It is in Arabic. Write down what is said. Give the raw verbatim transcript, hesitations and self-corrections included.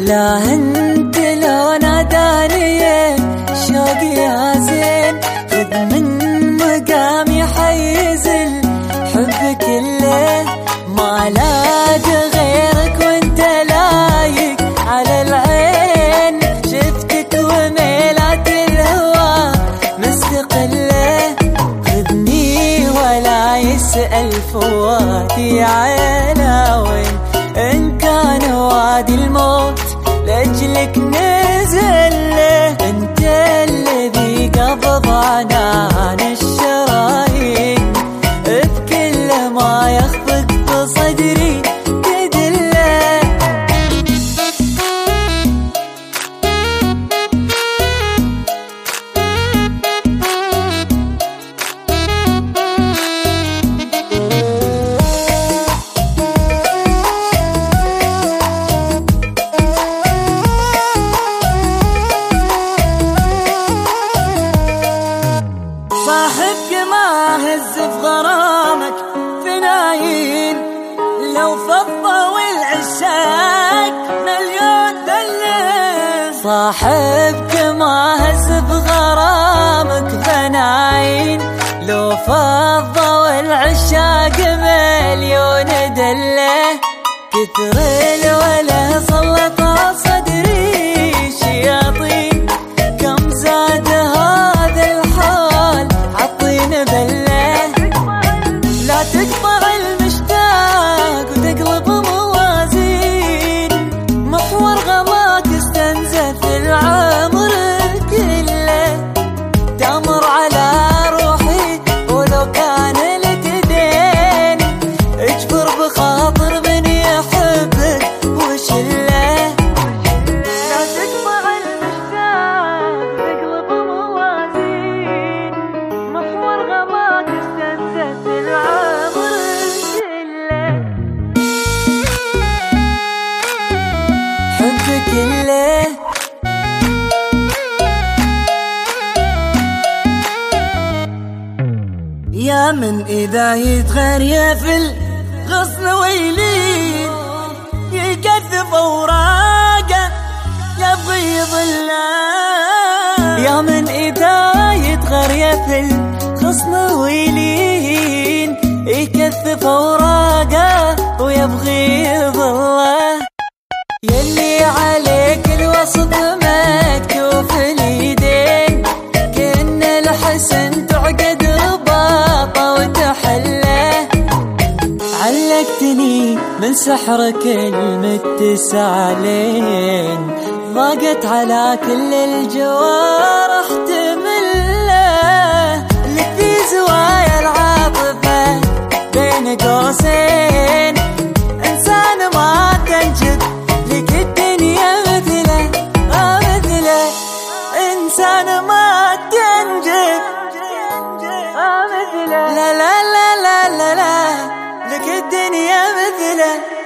لا انت لو ناداني شوقي يا زين، خذ من مقامي حيز الحب كله، ما لاد غيرك وانت لايق على العين، شفتك وميلات الهوى مستقله، خذني ولا يسأل فواتي على وين، إن كان وادي الموت لأجلك نزل له، أنت الذي قبض عنان الشرايين، بكل ما يخفق في صدري تدله. صاحبك ما هز في غرامك فنايين، لو فضة والعشاق مليون دلة، صاحبك ما هز في غرامك فنايين، لو فضة والعشاق مليون دلة، كثر الوله سلط على صدري شياطين، كم زاد هذا الحال عطينا بله، لا تقطع المشتاق وتقلب موازين، محور غلاك استنزف العمر كله، تمر على روحي ولو كان لك دين، اجبر بخاطر من يحبك وشله، لا تقطع المشتاق وتقلب موازين، محور غلاك استنزف العمر كله، حبك كله. يا من إذا يتغير في الغصن ويلين، يكثف أوراقه يبغي يضله، يا من إذا يتغير في الغصن ويلين، يكثف أوراقه ويبغي يضله، يلي عليك الوصف مكتوف اليدين، كأن الحسن تعقد رباطه وتحله، علقتني من سحرك المتسالين، ضاقت على كل الجوارح تمله، لك في زوايا العاطفة بين قوسين، إنسان ما تنجد لك الدنيا مثله، آه مثله، إنسان ما تنجد آه مثله، لا لا لا لا لا لا، لك الدنيا مثله.